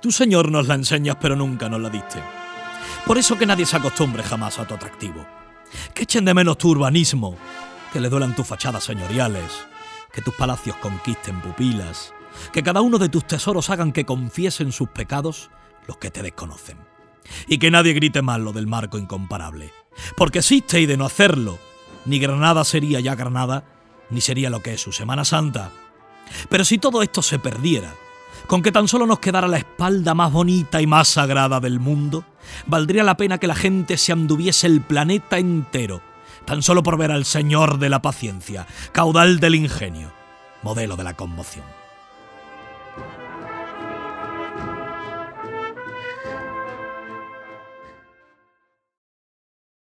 Tu Señor nos la enseñas, pero nunca nos la diste. Por eso que nadie se acostumbre jamás a tu atractivo. Que echen de menos tu urbanismo, que le duelan tus fachadas señoriales, que tus palacios conquisten pupilas, que cada uno de tus tesoros hagan que confiesen sus pecados los que te desconocen. Y que nadie grite mal lo del marco incomparable, porque existe y de no hacerlo, ni Granada sería ya Granada, ni sería lo que es su Semana Santa. Pero si todo esto se perdiera, con que tan solo nos quedara la espalda más bonita y más sagrada del mundo, valdría la pena que la gente se anduviese el planeta entero, tan solo por ver al Señor de la paciencia, caudal del ingenio, modelo de la conmoción.